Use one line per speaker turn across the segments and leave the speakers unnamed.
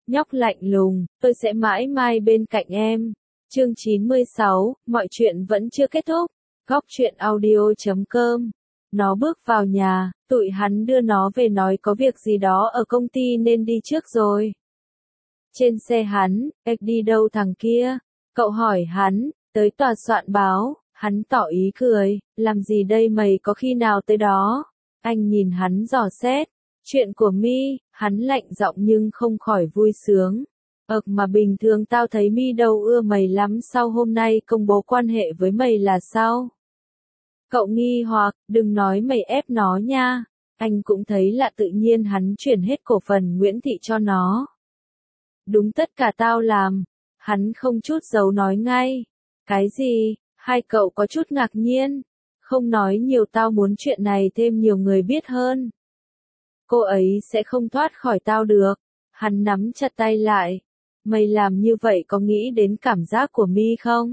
Nhóc lạnh lùng, tôi sẽ mãi mãi bên cạnh em. Chương 96, mọi chuyện vẫn chưa kết thúc. Góc truyện audio.com. Nó bước vào nhà, tụi hắn đưa nó về nói có việc gì đó ở công ty nên đi trước rồi. Trên xe hắn, đi đâu thằng kia? Cậu hỏi hắn, tới tòa soạn báo, hắn tỏ ý cười, làm gì đây mày có khi nào tới đó? Anh nhìn hắn dò xét, chuyện của Mi, hắn lạnh giọng nhưng không khỏi vui sướng. Mà bình thường tao thấy Mi đâu ưa mày lắm, sao hôm nay công bố quan hệ với mày là sao? Cậu nghi hoặc, đừng nói mày ép nó nha. Anh cũng thấy lạ, tự nhiên hắn chuyển hết cổ phần Nguyễn Thị cho nó. Đúng, tất cả tao làm. Hắn không chút giấu nói ngay. Cái gì? Hai cậu có chút ngạc nhiên. Không nói nhiều, tao muốn chuyện này thêm nhiều người biết hơn. Cô ấy sẽ không thoát khỏi tao được. Hắn nắm chặt tay lại. Mày làm như vậy có nghĩ đến cảm giác của Mi không?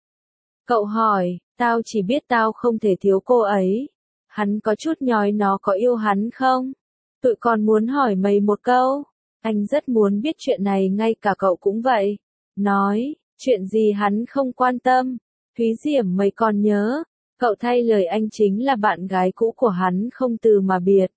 Cậu hỏi, tao chỉ biết tao không thể thiếu cô ấy. Hắn có chút nhói, nó có yêu hắn không? Tụi con muốn hỏi mày một câu. Anh rất muốn biết chuyện này, ngay cả cậu cũng vậy. Nói, chuyện gì hắn không quan tâm. Thúy Diểm mày còn nhớ. Cậu thay lời anh chính là bạn gái cũ của hắn, không từ mà biệt.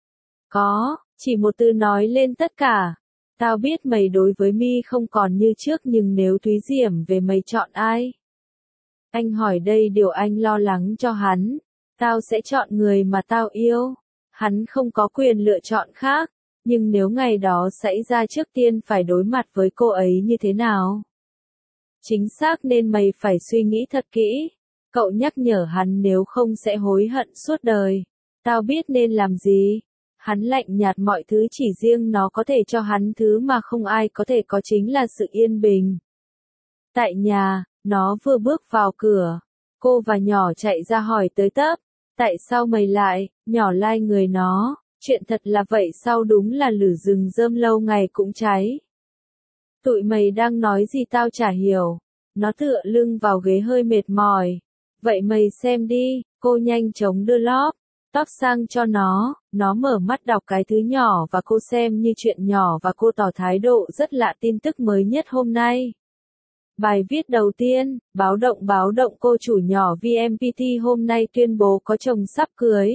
Có, chỉ một từ nói lên tất cả. Tao biết mày đối với Mi không còn như trước, nhưng nếu Thúy Diểm về mày chọn ai? Anh hỏi đây điều anh lo lắng cho hắn. Tao sẽ chọn người mà tao yêu. Hắn không có quyền lựa chọn khác. Nhưng nếu ngày đó xảy ra, trước tiên phải đối mặt với cô ấy như thế nào? Chính xác, nên mày phải suy nghĩ thật kỹ. Cậu nhắc nhở hắn, nếu không sẽ hối hận suốt đời. Tao biết nên làm gì. Hắn lạnh nhạt, mọi thứ chỉ riêng nó có thể cho hắn thứ mà không ai có thể có, chính là sự yên bình. Tại nhà, nó vừa bước vào cửa. Cô và nhỏ chạy ra hỏi tới tấp. Tại sao mày lại? Nhỏ lai người nó. Chuyện thật là vậy sao? Đúng là lửa rừng rơm lâu ngày cũng cháy. Tụi mày đang nói gì tao chả hiểu. Nó tựa lưng vào ghế hơi mệt mỏi. Vậy mày xem đi. Cô nhanh chóng đưa laptop sang cho nó mở mắt đọc cái thứ nhỏ và cô xem như chuyện nhỏ, và cô tỏ thái độ rất lạ. Tin tức mới nhất hôm nay. Bài viết đầu tiên, báo động, cô chủ nhỏ VMPT hôm nay tuyên bố có chồng sắp cưới.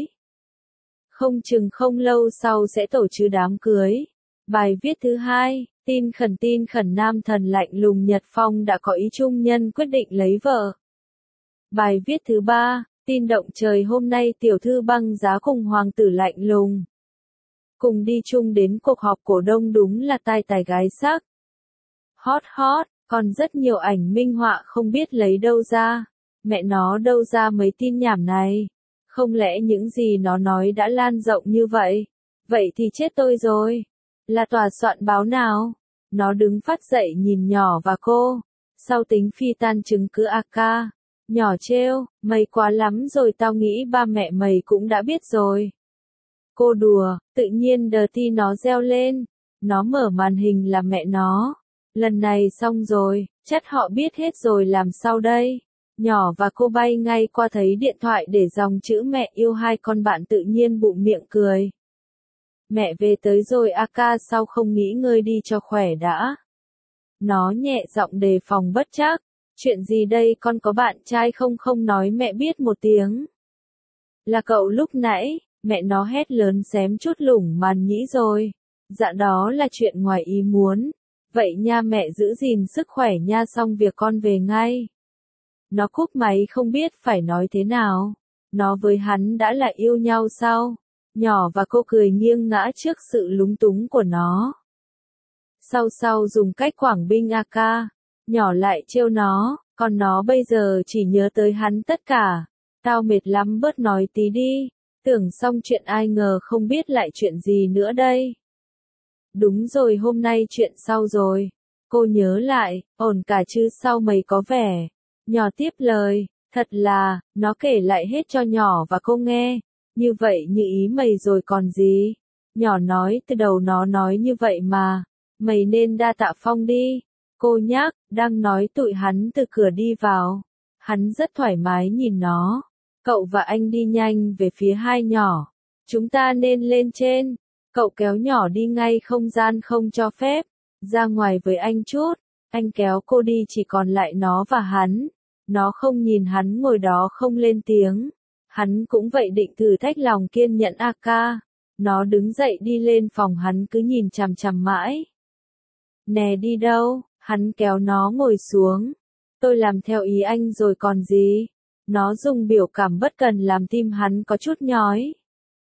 Không chừng không lâu sau sẽ tổ chức đám cưới. Bài viết thứ hai, tin khẩn nam thần lạnh lùng Nhật Phong đã có ý chung nhân quyết định lấy vợ. Bài viết thứ ba, tin động trời hôm nay tiểu thư băng giá cùng hoàng tử lạnh lùng. Cùng đi chung đến cuộc họp cổ đông, đúng là tài gái sắc. Hot, còn rất nhiều ảnh minh họa không biết lấy đâu ra. Mẹ nó đâu ra mấy tin nhảm này. Không lẽ những gì nó nói đã lan rộng như vậy? Vậy thì chết tôi rồi. Là tòa soạn báo nào? Nó đứng phát dậy nhìn nhỏ và cô. Sau tính phi tan chứng cứ AK. Nhỏ trêu, mày quá lắm rồi, tao nghĩ ba mẹ mày cũng đã biết rồi. Cô đùa, tự nhiên Dirty nó reo lên. Nó mở màn hình là mẹ nó. Lần này xong rồi, chắc họ biết hết rồi, làm sao đây? Nhỏ và cô bay ngay qua thấy điện thoại để dòng chữ mẹ yêu, hai con bạn tự nhiên bụng miệng cười. Mẹ về tới rồi AK, sao không nghỉ ngơi đi cho khỏe đã? Nó nhẹ giọng đề phòng bất trắc. Chuyện gì đây, con có bạn trai không? Không nói mẹ biết một tiếng. Là cậu lúc nãy, mẹ nó hét lớn, xém chút lủng màn nhĩ rồi. Dạ đó là chuyện ngoài ý muốn. Vậy nha mẹ, giữ gìn sức khỏe nha, xong việc con về ngay. Nó cúp máy không biết phải nói thế nào. Nó với hắn đã là yêu nhau sao? Nhỏ và cô cười nghiêng ngã trước sự lúng túng của nó. Sau dùng cách quảng binh AK. Nhỏ lại trêu nó, còn nó bây giờ chỉ nhớ tới hắn tất cả. Tao mệt lắm, bớt nói tí đi. Tưởng xong chuyện, ai ngờ không biết lại chuyện gì nữa đây. Đúng rồi, hôm nay chuyện sau rồi. Cô nhớ lại, ổn cả chứ, sao mày có vẻ. Nhỏ tiếp lời, thật là, nó kể lại hết cho nhỏ và cô nghe. Như vậy như ý mày rồi còn gì. Nhỏ nói, từ đầu nó nói như vậy mà. Mày nên đa tạ Phong đi. Cô nhắc, đang nói tụi hắn từ cửa đi vào. Hắn rất thoải mái nhìn nó. Cậu và anh đi nhanh về phía hai nhỏ. Chúng ta nên lên trên. Cậu kéo nhỏ đi ngay không gian không cho phép. Ra ngoài với anh chút, anh kéo cô đi chỉ còn lại nó và hắn. Nó không nhìn hắn ngồi đó không lên tiếng. Hắn cũng vậy định thử thách lòng kiên nhẫn ca. Nó đứng dậy đi lên phòng hắn cứ nhìn chằm chằm mãi. Nè đi đâu, hắn kéo nó ngồi xuống. Tôi làm theo ý anh rồi còn gì. Nó dùng biểu cảm bất cần làm tim hắn có chút nhói.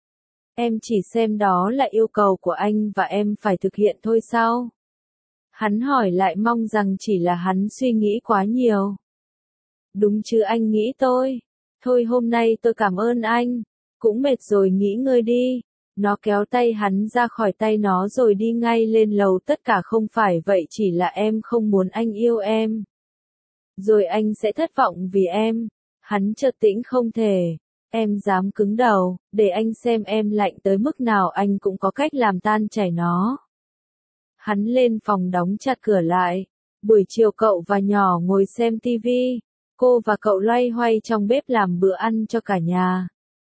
Em chỉ xem đó là yêu cầu của anh và em phải thực hiện thôi sao? Hắn hỏi lại mong rằng chỉ là hắn suy nghĩ quá nhiều. Đúng chứ anh nghĩ tôi. Thôi hôm nay tôi cảm ơn anh. Cũng mệt rồi nghỉ ngơi đi. Nó kéo tay hắn ra khỏi tay nó rồi đi ngay lên lầu, tất cả không phải vậy, chỉ là em không muốn anh yêu em. Rồi anh sẽ thất vọng vì em. Hắn chợt tĩnh không thể. Em dám cứng đầu, để anh xem em lạnh tới mức nào anh cũng có cách làm tan chảy nó. Hắn lên phòng đóng chặt cửa lại. Buổi chiều cậu và nhỏ ngồi xem tivi. Cô và cậu loay hoay trong bếp làm bữa ăn cho cả nhà.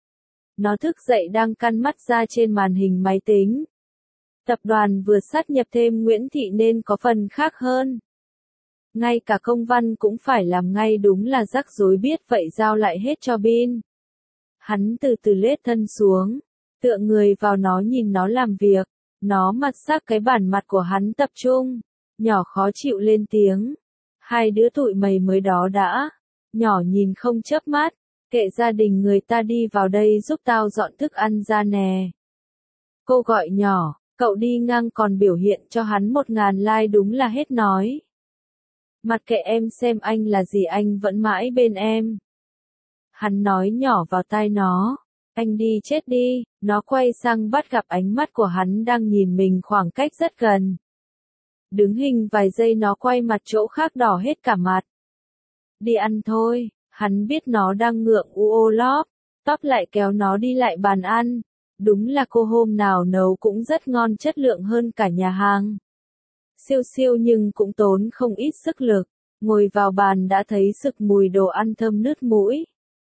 Nó thức dậy đang căn mắt ra trên màn hình máy tính. Tập đoàn vừa sát nhập thêm Nguyễn Thị nên có phần khác hơn. Ngay cả công văn cũng phải làm ngay, đúng là rắc rối biết vậy, giao lại hết cho Bin. Hắn từ từ lết thân xuống, tựa người vào nó nhìn nó làm việc. Nó mặt sắc cái bản mặt của hắn tập trung. Nhỏ khó chịu lên tiếng. Hai đứa tụi mày mới đó đã. Nhỏ nhìn không chớp mắt. Kệ gia đình người ta, đi vào đây giúp tao dọn thức ăn ra nè. Cô gọi nhỏ, cậu đi ngang còn biểu hiện cho hắn 1000 like, đúng là hết nói. Mặt kệ em xem anh là gì, anh vẫn mãi bên em. Hắn nói nhỏ vào tai nó. Anh đi chết đi. Nó quay sang bắt gặp ánh mắt của hắn đang nhìn mình khoảng cách rất gần. Đứng hình vài giây nó quay mặt chỗ khác, đỏ hết cả mặt. Đi ăn thôi. Hắn biết nó đang ngượng u lóp. Tóp lại kéo nó đi lại bàn ăn. Đúng là cô hôm nào nấu cũng rất ngon, chất lượng hơn cả nhà hàng. Siêu siêu nhưng cũng tốn không ít sức lực. Ngồi vào bàn đã thấy sực mùi đồ ăn thơm nứt mũi.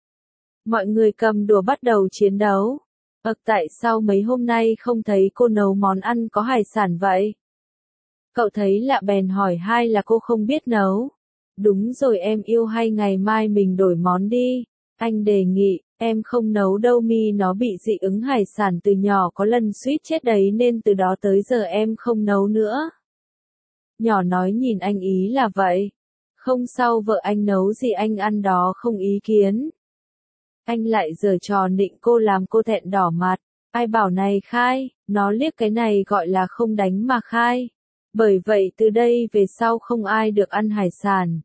Mọi người cầm đũa bắt đầu chiến đấu. Tại sao mấy hôm nay không thấy cô nấu món ăn có hải sản vậy? Cậu thấy lạ bèn hỏi, hay là cô không biết nấu? Đúng rồi em yêu, hay ngày mai mình đổi món đi. Anh đề nghị, em không nấu đâu Mi, nó bị dị ứng hải sản từ nhỏ, có lần suýt chết đấy, nên từ đó tới giờ em không nấu nữa. Nhỏ nói nhìn anh ý là vậy. Không sao, vợ anh nấu gì anh ăn đó, không ý kiến. Anh lại giở trò nịnh cô làm cô thẹn đỏ mặt. Ai bảo này khai, nó liếc cái này gọi là không đánh mà khai. Bởi vậy từ đây về sau không ai được ăn hải sản.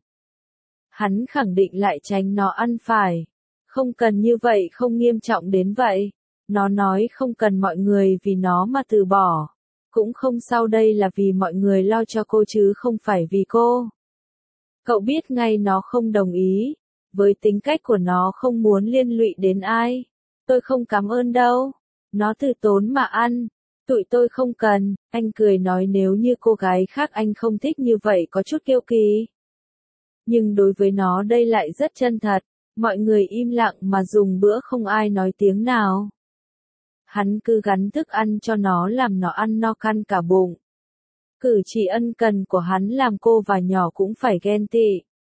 Hắn khẳng định lại tránh nó ăn phải. Không cần như vậy, không nghiêm trọng đến vậy. Nó nói không cần mọi người vì nó mà từ bỏ. Cũng không sao, đây là vì mọi người lo cho cô chứ không phải vì cô. Cậu biết ngay nó không đồng ý. Với tính cách của nó không muốn liên lụy đến ai. Tôi không cảm ơn đâu. Nó từ tốn mà ăn. Tụi tôi không cần. Anh cười nói nếu như cô gái khác anh không thích như vậy có chút kiêu kỳ. Nhưng đối với nó đây lại rất chân thật. Mọi người im lặng mà dùng bữa, không ai nói tiếng nào. Hắn cứ gắn thức ăn cho nó làm nó ăn no căn cả bụng. Cử chỉ ân cần của hắn làm cô và nhỏ cũng phải ghen tị.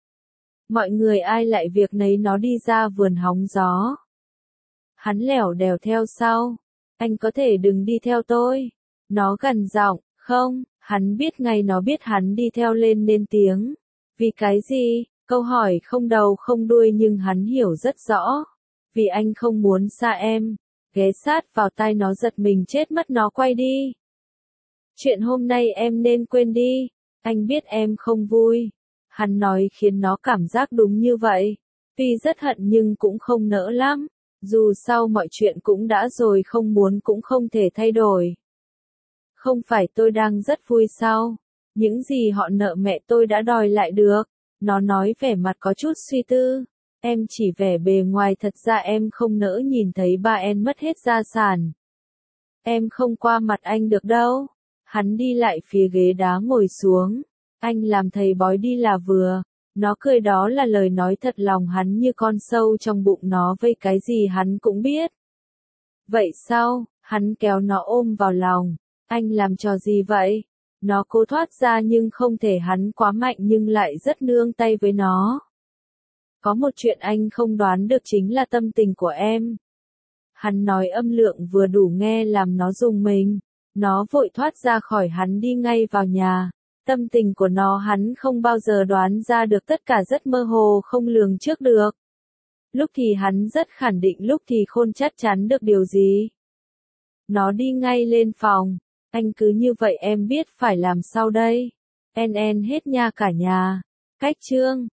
Mọi người ai lại việc nấy, nó đi ra vườn hóng gió. Hắn lẻo đẻo theo sau. Anh có thể đừng đi theo tôi. Nó gằn giọng, không, hắn biết ngay nó biết hắn đi theo lên nên tiếng. Vì cái gì? Câu hỏi không đầu không đuôi nhưng hắn hiểu rất rõ. Vì anh không muốn xa em. Ghé sát vào tai nó giật mình chết mất, nó quay đi. Chuyện hôm nay em nên quên đi. Anh biết em không vui. Hắn nói khiến nó cảm giác đúng như vậy. Tuy rất hận nhưng cũng không nỡ lắm. Dù sao mọi chuyện cũng đã rồi, không muốn cũng không thể thay đổi. Không phải tôi đang rất vui sao? Những gì họ nợ mẹ tôi đã đòi lại được. Nó nói vẻ mặt có chút suy tư. Em chỉ vẻ bề ngoài, thật ra em không nỡ nhìn thấy ba em mất hết gia sản. Em không qua mặt anh được đâu. Hắn đi lại phía ghế đá ngồi xuống. Anh làm thầy bói đi là vừa. Nó cười, đó là lời nói thật lòng hắn, như con sâu trong bụng nó vây cái gì hắn cũng biết. Vậy sao? Hắn kéo nó ôm vào lòng. Anh làm trò gì vậy? Nó cố thoát ra nhưng không thể, hắn quá mạnh nhưng lại rất nương tay với nó. Có một chuyện anh không đoán được chính là tâm tình của em. Hắn nói âm lượng vừa đủ nghe làm nó rùng mình. Nó vội thoát ra khỏi hắn đi ngay vào nhà. Tâm tình của nó hắn không bao giờ đoán ra được, tất cả rất mơ hồ không lường trước được. Lúc thì hắn rất khẳng định, lúc thì không chắc chắn được điều gì. Nó đi ngay lên phòng. Anh cứ như vậy em biết phải làm sao đây. En hết nha cả nhà. Cách chương